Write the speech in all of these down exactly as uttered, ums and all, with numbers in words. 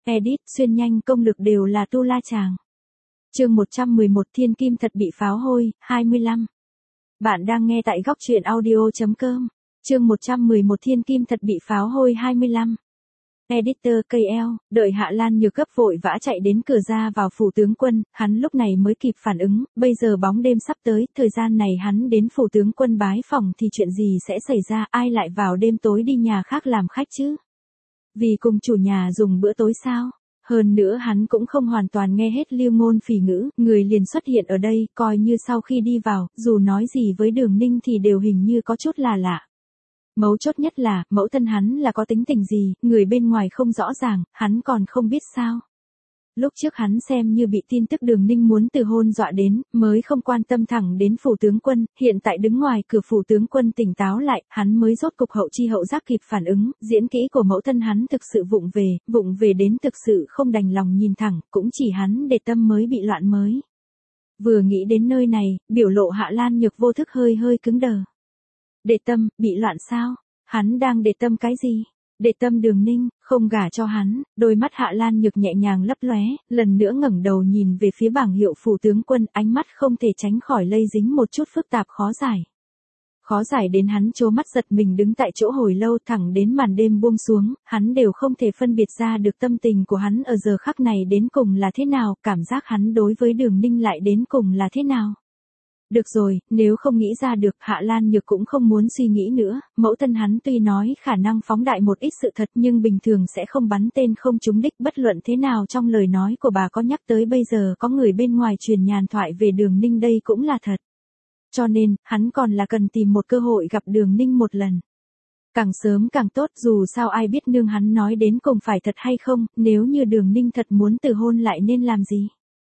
Edit, xuyên nhanh công lực đều là tu la chàng. Chương một trăm mười một Thiên Kim thật bị pháo hôi, hai mươi lăm. Bạn đang nghe tại góc truyện audio.com. Chương một trăm mười một Thiên Kim thật bị pháo hôi hai mươi lăm. Editor ca lờ, đợi Hạ Lan Nhược gấp vội vã chạy đến cửa ra vào phủ tướng quân, hắn lúc này mới kịp phản ứng, bây giờ bóng đêm sắp tới, thời gian này hắn đến phủ tướng quân bái phỏng thì chuyện gì sẽ xảy ra, ai lại vào đêm tối đi nhà khác làm khách chứ? Vì cùng chủ nhà dùng bữa tối sao? Hơn nữa hắn cũng không hoàn toàn nghe hết lưu ngôn phỉ ngữ, người liền xuất hiện ở đây, coi như sau khi đi vào, dù nói gì với Đường Ninh thì đều hình như có chút là lạ. Mấu chốt nhất là, mẫu thân hắn là có tính tình gì, người bên ngoài không rõ ràng, hắn còn không biết sao. Lúc trước hắn xem như bị tin tức Đường Ninh muốn từ hôn dọa đến, mới không quan tâm thẳng đến phủ tướng quân, hiện tại đứng ngoài cửa phủ tướng quân tỉnh táo lại, hắn mới rốt cục hậu chi hậu giác kịp phản ứng, diễn kỹ của mẫu thân hắn thực sự vụng về, vụng về đến thực sự không đành lòng nhìn thẳng, cũng chỉ hắn để tâm mới bị loạn mới. Vừa nghĩ đến nơi này, biểu lộ Hạ Lan Nhược vô thức hơi hơi cứng đờ. Để tâm, bị loạn sao? Hắn đang để tâm cái gì? Để tâm Đường Ninh, không gả cho hắn, đôi mắt Hạ Lan Nhược nhẹ nhàng lấp lóe, lần nữa ngẩng đầu nhìn về phía bảng hiệu phủ tướng quân, ánh mắt không thể tránh khỏi lây dính một chút phức tạp khó giải. Khó giải đến hắn trố mắt giật mình đứng tại chỗ hồi lâu thẳng đến màn đêm buông xuống, hắn đều không thể phân biệt ra được tâm tình của hắn ở giờ khắc này đến cùng là thế nào, cảm giác hắn đối với Đường Ninh lại đến cùng là thế nào. Được rồi, nếu không nghĩ ra được, Hạ Lan Nhược cũng không muốn suy nghĩ nữa, mẫu thân hắn tuy nói khả năng phóng đại một ít sự thật nhưng bình thường sẽ không bắn tên không trúng đích, bất luận thế nào trong lời nói của bà có nhắc tới bây giờ có người bên ngoài truyền nhàn thoại về Đường Ninh đây cũng là thật. Cho nên, hắn còn là cần tìm một cơ hội gặp Đường Ninh một lần. Càng sớm càng tốt, dù sao ai biết nương hắn nói đến cùng phải thật hay không, nếu như Đường Ninh thật muốn từ hôn lại nên làm gì?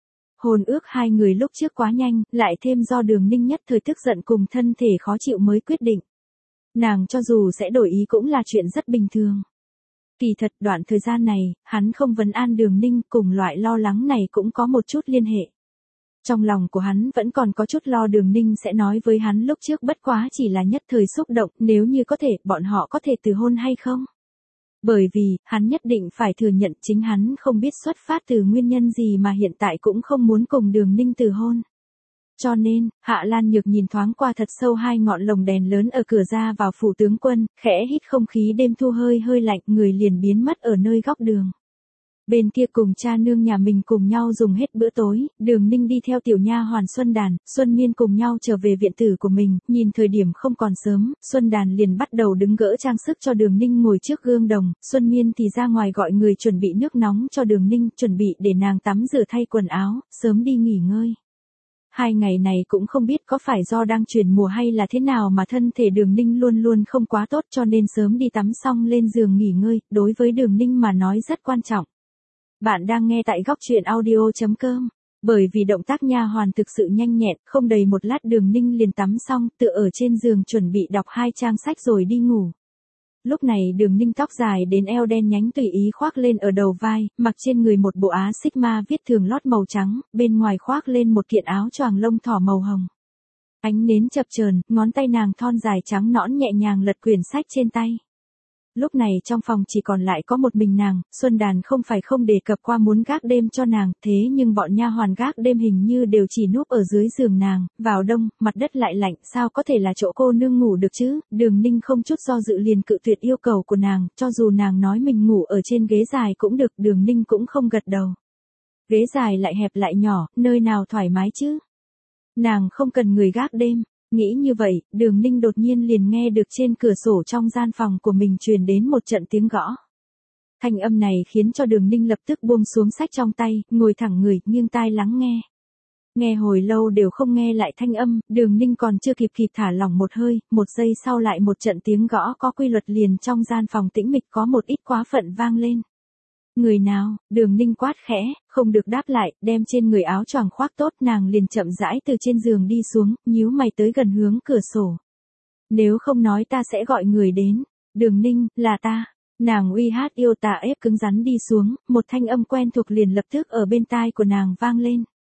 Hôn ước hai người lúc trước quá nhanh, lại thêm do Đường Ninh nhất thời tức giận cùng thân thể khó chịu mới quyết định. Nàng cho dù sẽ đổi ý cũng là chuyện rất bình thường. Kỳ thật đoạn thời gian này, hắn không vấn an Đường Ninh, cùng loại lo lắng này cũng có một chút liên hệ. Trong lòng của hắn vẫn còn có chút lo Đường Ninh sẽ nói với hắn lúc trước, bất quá chỉ là nhất thời xúc động, nếu như có thể, bọn họ có thể từ hôn hay không? Bởi vì, hắn nhất định phải thừa nhận chính hắn không biết xuất phát từ nguyên nhân gì mà hiện tại cũng không muốn cùng Đường Ninh từ hôn. Cho nên, Hạ Lan Nhược nhìn thoáng qua thật sâu hai ngọn lồng đèn lớn ở cửa ra vào phủ tướng quân, khẽ hít không khí đêm thu hơi hơi lạnh, người liền biến mất ở nơi góc đường. Bên kia cùng cha nương nhà mình cùng nhau dùng hết bữa tối, Đường Ninh đi theo tiểu nha hoàn Xuân Đàn, Xuân Miên cùng nhau trở về viện tử của mình, nhìn thời điểm không còn sớm, Xuân Đàn liền bắt đầu đứng gỡ trang sức cho Đường Ninh ngồi trước gương đồng, Xuân Miên thì ra ngoài gọi người chuẩn bị nước nóng cho Đường Ninh, chuẩn bị để nàng tắm rửa thay quần áo, sớm đi nghỉ ngơi. Hai ngày này cũng không biết có phải do đang chuyển mùa hay là thế nào mà thân thể Đường Ninh luôn luôn không quá tốt, cho nên sớm đi tắm xong lên giường nghỉ ngơi, đối với Đường Ninh mà nói rất quan trọng. Bạn đang nghe tại góc truyện audio.com. Bởi vì động tác nha hoàn thực sự nhanh nhẹn, không đầy một lát Đường Ninh liền tắm xong, tựa ở trên giường chuẩn bị đọc hai trang sách rồi đi ngủ. Lúc này Đường Ninh tóc dài đến eo đen nhánh tùy ý khoác lên ở đầu vai, mặc trên người một bộ á sigma viết thường lót màu trắng, bên ngoài khoác lên một kiện áo choàng lông thỏ màu hồng. Ánh nến chập chờn, ngón tay nàng thon dài trắng nõn nhẹ nhàng lật quyển sách trên tay. Lúc này trong phòng chỉ còn lại có một mình nàng, Xuân Đàn không phải không đề cập qua muốn gác đêm cho nàng, thế nhưng bọn nha hoàn gác đêm hình như đều chỉ núp ở dưới giường nàng, vào đông, mặt đất lại lạnh, sao có thể là chỗ cô nương ngủ được chứ? Đường Ninh không chút do dự liền cự tuyệt yêu cầu của nàng, cho dù nàng nói mình ngủ ở trên ghế dài cũng được, Đường Ninh cũng không gật đầu. Ghế dài lại hẹp lại nhỏ, nơi nào thoải mái chứ? Nàng không cần người gác đêm. Nghĩ như vậy, Đường Ninh đột nhiên liền nghe được trên cửa sổ trong gian phòng của mình truyền đến một trận tiếng gõ. Thanh âm này khiến cho Đường Ninh lập tức buông xuống sách trong tay, ngồi thẳng người, nghiêng tai lắng nghe. Nghe hồi lâu đều không nghe lại thanh âm, Đường Ninh còn chưa kịp kịp thả lỏng một hơi, một giây sau lại một trận tiếng gõ có quy luật liền trong gian phòng tĩnh mịch có một ít quá phận vang lên. Người nào? Đường Ninh quát khẽ, không được đáp lại, đem trên người áo choàng khoác tốt, nàng liền chậm rãi từ trên giường đi xuống, nhíu mày tới gần hướng cửa sổ. Nếu không nói ta sẽ gọi người đến. Đường Ninh, là ta. Nàng uy hát yêu tà ép cứng rắn đi xuống, một thanh âm quen thuộc liền lập tức ở bên tai của nàng vang lên.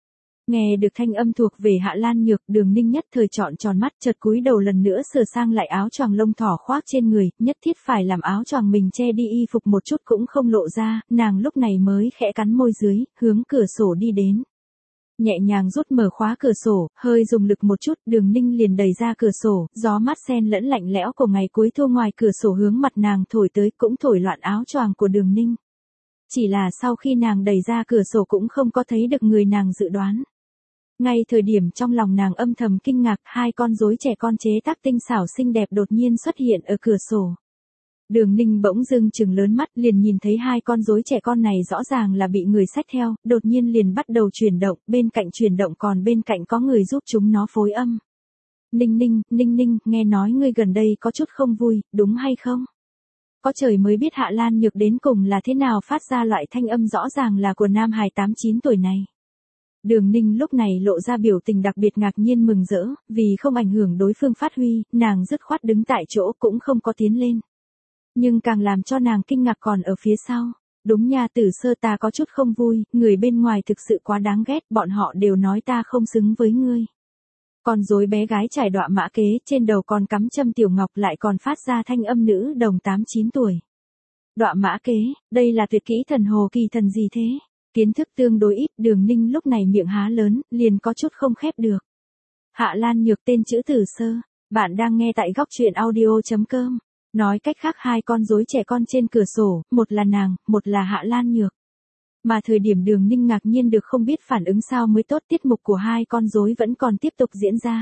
Nghe được thanh âm thuộc về Hạ Lan Nhược, Đường Ninh nhất thời trọn tròn mắt, chợt cúi đầu lần nữa sửa sang lại áo choàng lông thỏ khoác trên người, nhất thiết phải làm áo choàng mình che đi y phục một chút cũng không lộ ra, nàng lúc này mới khẽ cắn môi dưới, hướng cửa sổ đi đến. Nhẹ nhàng rút mở khóa cửa sổ, hơi dùng lực một chút, Đường Ninh liền đẩy ra cửa sổ, gió mát sen lẫn lạnh lẽo của ngày cuối thu ngoài cửa sổ hướng mặt nàng thổi tới, cũng thổi loạn áo choàng của Đường Ninh. Chỉ là sau khi nàng đẩy ra cửa sổ cũng không có thấy được người nàng dự đoán. Ngay thời điểm trong lòng nàng âm thầm kinh ngạc, hai con rối trẻ con chế tác tinh xảo xinh đẹp đột nhiên xuất hiện ở cửa sổ. Đường Ninh bỗng dưng trừng lớn mắt, liền nhìn thấy hai con rối trẻ con này rõ ràng là bị người xách theo, đột nhiên liền bắt đầu chuyển động, bên cạnh chuyển động còn bên cạnh có người giúp chúng nó phối âm. Ninh Ninh, Ninh Ninh, nghe nói ngươi gần đây có chút không vui, đúng hay không? Có trời mới biết Hạ Lan Nhược đến cùng là thế nào phát ra loại thanh âm rõ ràng là của nam hài tám chín tuổi này. Đường Ninh lúc này lộ ra biểu tình đặc biệt ngạc nhiên mừng rỡ, vì không ảnh hưởng đối phương phát huy, nàng dứt khoát đứng tại chỗ cũng không có tiến lên. Nhưng càng làm cho nàng kinh ngạc còn ở phía sau. Đúng nha, Tử Sơ, ta có chút không vui, người bên ngoài thực sự quá đáng ghét, bọn họ đều nói ta không xứng với ngươi. Con rối bé gái trải đọa mã kế, trên đầu còn cắm châm tiểu ngọc, lại còn phát ra thanh âm nữ đồng tám chín tuổi. Đọa mã kế, đây là tuyệt kỹ thần hồ kỳ thần gì thế? Kiến thức tương đối ít, Đường Ninh lúc này miệng há lớn, liền có chút không khép được. Hạ Lan Nhược tên chữ Tử Sơ, bạn đang nghe tại góc truyện audio chấm com. Nói cách khác, hai con rối trẻ con trên cửa sổ, một là nàng, một là Hạ Lan Nhược. Mà thời điểm Đường Ninh ngạc nhiên được không biết phản ứng sao mới tốt, tiết mục của hai con rối vẫn còn tiếp tục diễn ra.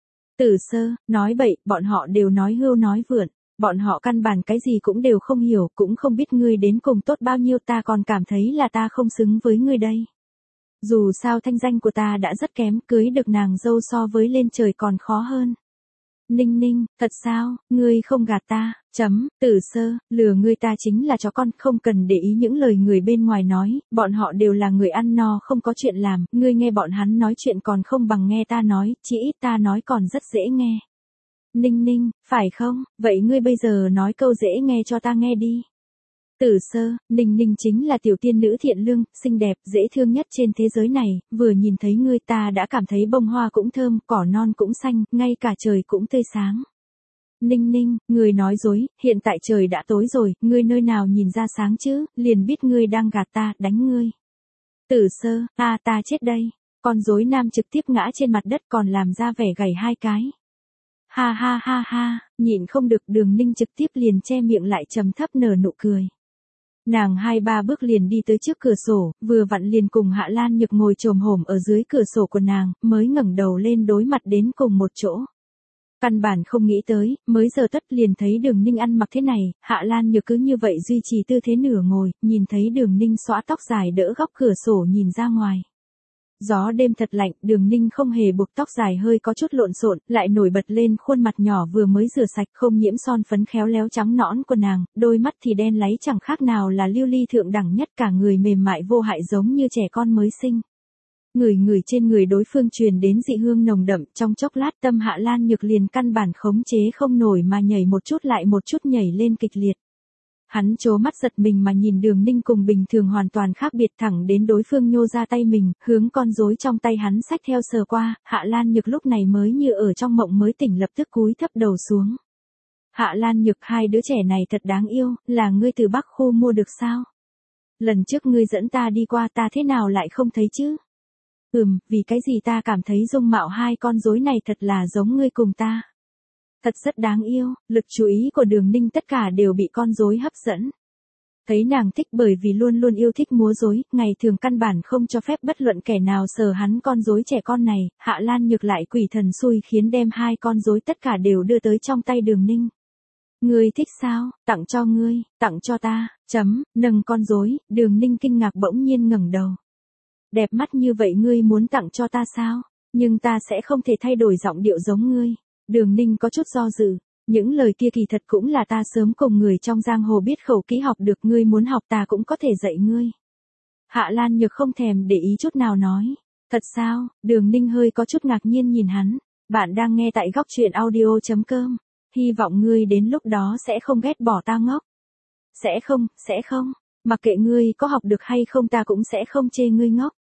Tử Sơ, nói bậy, bọn họ đều nói hưu nói vượn, bọn họ căn bản cái gì cũng đều không hiểu, cũng không biết ngươi đến cùng tốt bao nhiêu, ta còn cảm thấy là ta không xứng với ngươi đây. Dù sao thanh danh của ta đã rất kém, cưới được nàng dâu so với lên trời còn khó hơn. Ninh Ninh, thật sao, ngươi không gạt ta, chấm, Tử Sơ, lừa ngươi ta chính là chó con, không cần để ý những lời người bên ngoài nói, bọn họ đều là người ăn no không có chuyện làm, ngươi nghe bọn hắn nói chuyện còn không bằng nghe ta nói, chỉ ít ta nói còn rất dễ nghe. Ninh Ninh, phải không, vậy ngươi bây giờ nói câu dễ nghe cho ta nghe đi. Tử Sơ, Ninh Ninh chính là tiểu tiên nữ thiện lương, xinh đẹp, dễ thương nhất trên thế giới này, vừa nhìn thấy ngươi ta đã cảm thấy bông hoa cũng thơm, cỏ non cũng xanh, ngay cả trời cũng tươi sáng. Ninh Ninh, ngươi nói dối, hiện tại trời đã tối rồi, ngươi nơi nào nhìn ra sáng chứ, liền biết ngươi đang gạt ta, đánh ngươi. Tử Sơ, a ta chết đây, con rối nam trực tiếp ngã trên mặt đất còn làm ra vẻ gảy hai cái. Ha ha ha ha, nhịn không được, Đường Ninh trực tiếp liền che miệng lại trầm thấp nở nụ cười. Nàng hai ba bước liền đi tới trước cửa sổ, vừa vặn liền cùng Hạ Lan Nhược ngồi chồm hổm ở dưới cửa sổ của nàng, mới ngẩng đầu lên đối mặt đến cùng một chỗ. Căn bản không nghĩ tới, mới giờ tất liền thấy Đường Ninh ăn mặc thế này, Hạ Lan Nhược cứ như vậy duy trì tư thế nửa ngồi, nhìn thấy Đường Ninh xõa tóc dài đỡ góc cửa sổ nhìn ra ngoài. Gió đêm thật lạnh, Đường Ninh không hề buộc tóc dài hơi có chút lộn xộn, lại nổi bật lên khuôn mặt nhỏ vừa mới rửa sạch không nhiễm son phấn khéo léo trắng nõn của nàng, đôi mắt thì đen láy chẳng khác nào là lưu ly thượng đẳng nhất, cả người mềm mại vô hại giống như trẻ con mới sinh. Người người trên người đối phương truyền đến dị hương nồng đậm, trong chốc lát tâm Hạ Lan Nhược liền căn bản khống chế không nổi mà nhảy một chút lại một chút nhảy lên kịch liệt. Hắn trố mắt giật mình mà nhìn Đường Ninh cùng bình thường hoàn toàn khác biệt, thẳng đến đối phương nhô ra tay mình, hướng con rối trong tay hắn xách theo sờ qua, Hạ Lan Nhược lúc này mới như ở trong mộng mới tỉnh, lập tức cúi thấp đầu xuống. Hạ Lan Nhược, hai đứa trẻ này thật đáng yêu, là ngươi từ Bắc khu mua được sao? Lần trước ngươi dẫn ta đi qua ta thế nào lại không thấy chứ? Ừm, vì cái gì ta cảm thấy dung mạo hai con rối này thật là giống ngươi cùng ta. Thật rất đáng yêu, lực chú ý của Đường Ninh tất cả đều bị con rối hấp dẫn. Thấy nàng thích bởi vì luôn luôn yêu thích múa rối, ngày thường căn bản không cho phép bất luận kẻ nào sờ hắn con rối trẻ con này, Hạ Lan Nhược lại quỷ thần xui khiến đem hai con rối tất cả đều đưa tới trong tay Đường Ninh. Ngươi thích sao, tặng cho ngươi, tặng cho ta, chấm, nâng con rối, Đường Ninh kinh ngạc bỗng nhiên ngẩng đầu. Đẹp mắt như vậy ngươi muốn tặng cho ta sao, nhưng ta sẽ không thể thay đổi giọng điệu giống ngươi. Đường Ninh có chút do dự, những lời kia kỳ thật cũng là ta sớm cùng người trong giang hồ biết khẩu kỹ học được, ngươi muốn học ta cũng có thể dạy ngươi. Hạ Lan Nhược không thèm để ý chút nào nói, thật sao, Đường Ninh hơi có chút ngạc nhiên nhìn hắn, bạn đang nghe tại góc truyện audio chấm com, hy vọng ngươi đến lúc đó sẽ không ghét bỏ ta ngốc. Sẽ không, sẽ không, mặc kệ ngươi có học được hay không ta cũng sẽ không chê ngươi ngốc.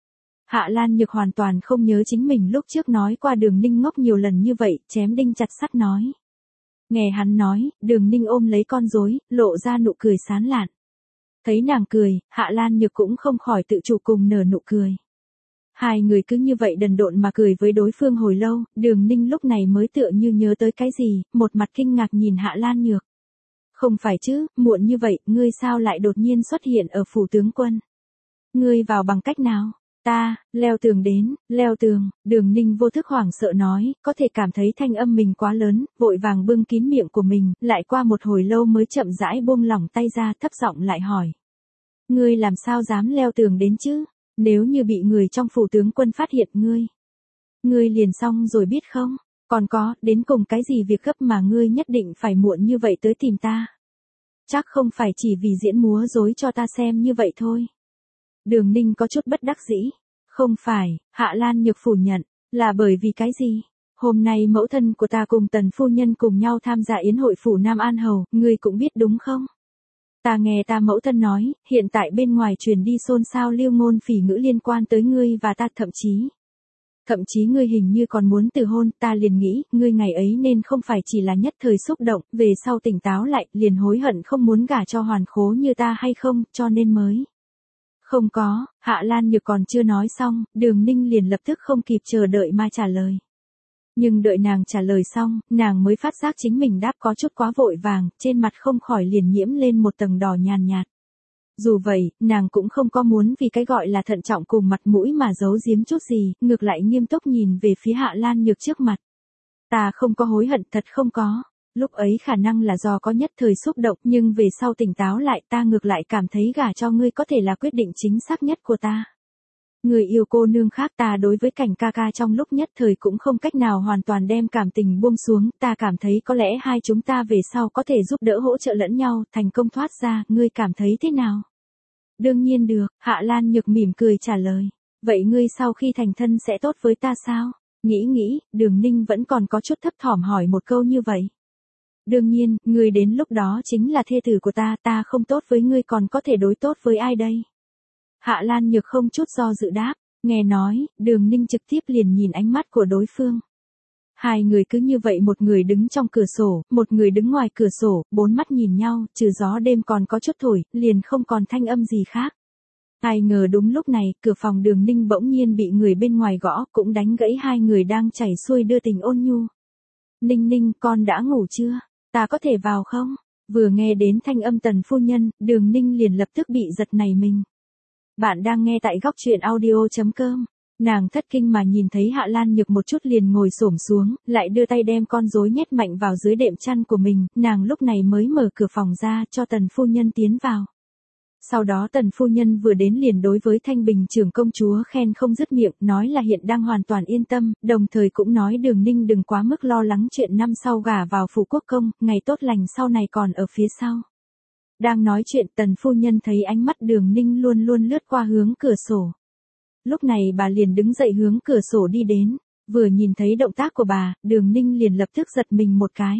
Hạ Lan Nhược hoàn toàn không nhớ chính mình lúc trước nói qua Đường Ninh ngốc nhiều lần như vậy, chém đinh chặt sắt nói. Nghe hắn nói, Đường Ninh ôm lấy con rối, lộ ra nụ cười sán lạn. Thấy nàng cười, Hạ Lan Nhược cũng không khỏi tự chủ cùng nở nụ cười. Hai người cứ như vậy đần độn mà cười với đối phương hồi lâu, Đường Ninh lúc này mới tựa như nhớ tới cái gì, một mặt kinh ngạc nhìn Hạ Lan Nhược. Không phải chứ, muộn như vậy, ngươi sao lại đột nhiên xuất hiện ở phủ tướng quân? Ngươi vào bằng cách nào? Ta, leo tường đến, leo tường, Đường Ninh vô thức hoảng sợ nói, có thể cảm thấy thanh âm mình quá lớn, vội vàng bưng kín miệng của mình, lại qua một hồi lâu mới chậm rãi buông lỏng tay ra, thấp giọng lại hỏi. Ngươi làm sao dám leo tường đến chứ? Nếu như bị người trong phủ tướng quân phát hiện ngươi, ngươi liền xong rồi biết không? Còn có, đến cùng cái gì việc gấp mà ngươi nhất định phải muộn như vậy tới tìm ta? Chắc không phải chỉ vì diễn múa dối cho ta xem như vậy thôi. Đường Ninh có chút bất đắc dĩ. Không phải, Hạ Lan Nhược phủ nhận, là bởi vì cái gì? Hôm nay mẫu thân của ta cùng Tần phu nhân cùng nhau tham gia yến hội phủ Nam An Hầu, ngươi cũng biết đúng không? Ta nghe ta mẫu thân nói, hiện tại bên ngoài truyền đi xôn xao lưu ngôn phỉ ngữ liên quan tới ngươi và ta, thậm chí. Thậm chí ngươi hình như còn muốn từ hôn, ta liền nghĩ, ngươi ngày ấy nên không phải chỉ là nhất thời xúc động, về sau tỉnh táo lại, liền hối hận không muốn gả cho hoàn khố như ta hay không, cho nên mới. Không có, Hạ Lan Nhược còn chưa nói xong, Đường Ninh liền lập tức không kịp chờ đợi mà trả lời. Nhưng đợi nàng trả lời xong, nàng mới phát giác chính mình đáp có chút quá vội vàng, trên mặt không khỏi liền nhiễm lên một tầng đỏ nhàn nhạt. Dù vậy, nàng cũng không có muốn vì cái gọi là thận trọng cùng mặt mũi mà giấu giếm chút gì, ngược lại nghiêm túc nhìn về phía Hạ Lan Nhược trước mặt. Ta không có hối hận, thật không có. Lúc ấy khả năng là do có nhất thời xúc động, nhưng về sau tỉnh táo lại, ta ngược lại cảm thấy gả cho ngươi có thể là quyết định chính xác nhất của ta. Người yêu cô nương khác, ta đối với Cảnh ca ca trong lúc nhất thời cũng không cách nào hoàn toàn đem cảm tình buông xuống, ta cảm thấy có lẽ hai chúng ta về sau có thể giúp đỡ hỗ trợ lẫn nhau, thành công thoát ra, ngươi cảm thấy thế nào? Đương nhiên được, Hạ Lan Nhược mỉm cười trả lời. Vậy ngươi sau khi thành thân sẽ tốt với ta sao? Nghĩ nghĩ, Đường Ninh vẫn còn có chút thấp thỏm hỏi một câu như vậy. Đương nhiên, ngươi đến lúc đó chính là thê tử của ta, ta không tốt với ngươi còn có thể đối tốt với ai đây? Hạ Lan Nhược không chút do dự đáp, nghe nói, Đường Ninh trực tiếp liền nhìn ánh mắt của đối phương. Hai người cứ như vậy, một người đứng trong cửa sổ, một người đứng ngoài cửa sổ, bốn mắt nhìn nhau, trừ gió đêm còn có chút thổi, liền không còn thanh âm gì khác. Ai ngờ đúng lúc này, cửa phòng Đường Ninh bỗng nhiên bị người bên ngoài gõ, cũng đánh gãy hai người đang chảy xuôi đưa tình ôn nhu. Ninh Ninh, con đã ngủ chưa? Ta có thể vào không? Vừa nghe đến thanh âm Tần phu nhân, Đường Ninh liền lập tức bị giật nảy mình. Bạn đang nghe tại góc truyện audio chấm com. Nàng thất kinh mà nhìn thấy Hạ Lan Nhược một chút liền ngồi xổm xuống, lại đưa tay đem con rối nhét mạnh vào dưới đệm chăn của mình, nàng lúc này mới mở cửa phòng ra cho Tần phu nhân tiến vào. Sau đó Tần phu nhân vừa đến liền đối với Thanh Bình trưởng công chúa khen không dứt miệng, nói là hiện đang hoàn toàn yên tâm, đồng thời cũng nói Đường Ninh đừng quá mức lo lắng chuyện năm sau gả vào phủ quốc công, ngày tốt lành sau này còn ở phía sau. Đang nói chuyện, Tần phu nhân thấy ánh mắt Đường Ninh luôn luôn lướt qua hướng cửa sổ. Lúc này bà liền đứng dậy hướng cửa sổ đi đến, vừa nhìn thấy động tác của bà, Đường Ninh liền lập tức giật mình một cái.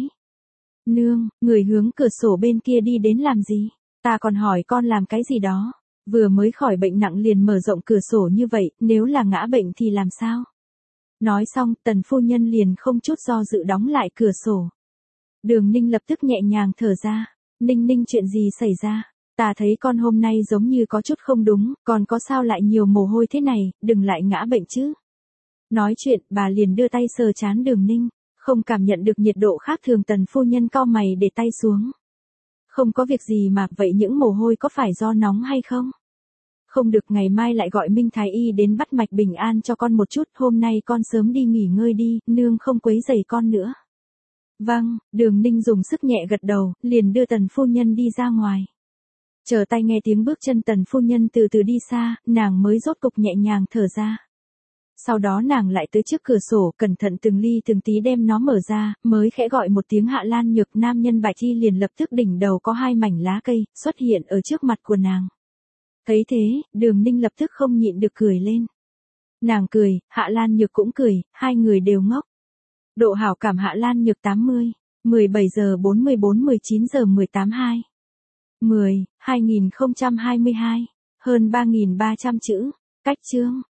Nương, người hướng cửa sổ bên kia đi đến làm gì? Ta còn hỏi con làm cái gì đó, vừa mới khỏi bệnh nặng liền mở rộng cửa sổ như vậy, nếu là ngã bệnh thì làm sao? Nói xong, Tần phu nhân liền không chút do dự đóng lại cửa sổ. Đường Ninh lập tức nhẹ nhàng thở ra. Ninh Ninh, chuyện gì xảy ra? Ta thấy con hôm nay giống như có chút không đúng, còn có sao lại nhiều mồ hôi thế này, đừng lại ngã bệnh chứ. Nói chuyện, bà liền đưa tay sờ trán Đường Ninh, không cảm nhận được nhiệt độ khác thường. Tần phu nhân cau mày để tay xuống. Không có việc gì mà, vậy những mồ hôi có phải do nóng hay không? Không được, ngày mai lại gọi Minh Thái Y đến bắt mạch bình an cho con một chút, hôm nay con sớm đi nghỉ ngơi đi, nương không quấy rầy con nữa. Vâng, Đường Ninh dùng sức nhẹ gật đầu, liền đưa Tần phu nhân đi ra ngoài. Chờ tay nghe tiếng bước chân Tần phu nhân từ từ đi xa, nàng mới rốt cục nhẹ nhàng thở ra. Sau đó nàng lại tới trước cửa sổ, cẩn thận từng ly từng tí đem nó mở ra, mới khẽ gọi một tiếng Hạ Lan Nhược, nam nhân Bạch Chi liền lập tức đỉnh đầu có hai mảnh lá cây, xuất hiện ở trước mặt của nàng. Thấy thế, Đường Ninh lập tức không nhịn được cười lên. Nàng cười, Hạ Lan Nhược cũng cười, hai người đều ngốc. Độ hảo cảm Hạ Lan Nhược tám mươi, mười bảy giờ bốn mươi bốn mười chín giờ mười tám hai. mười, hai nghìn không trăm hai mươi hai, hơn ba nghìn ba trăm chữ, cách chương.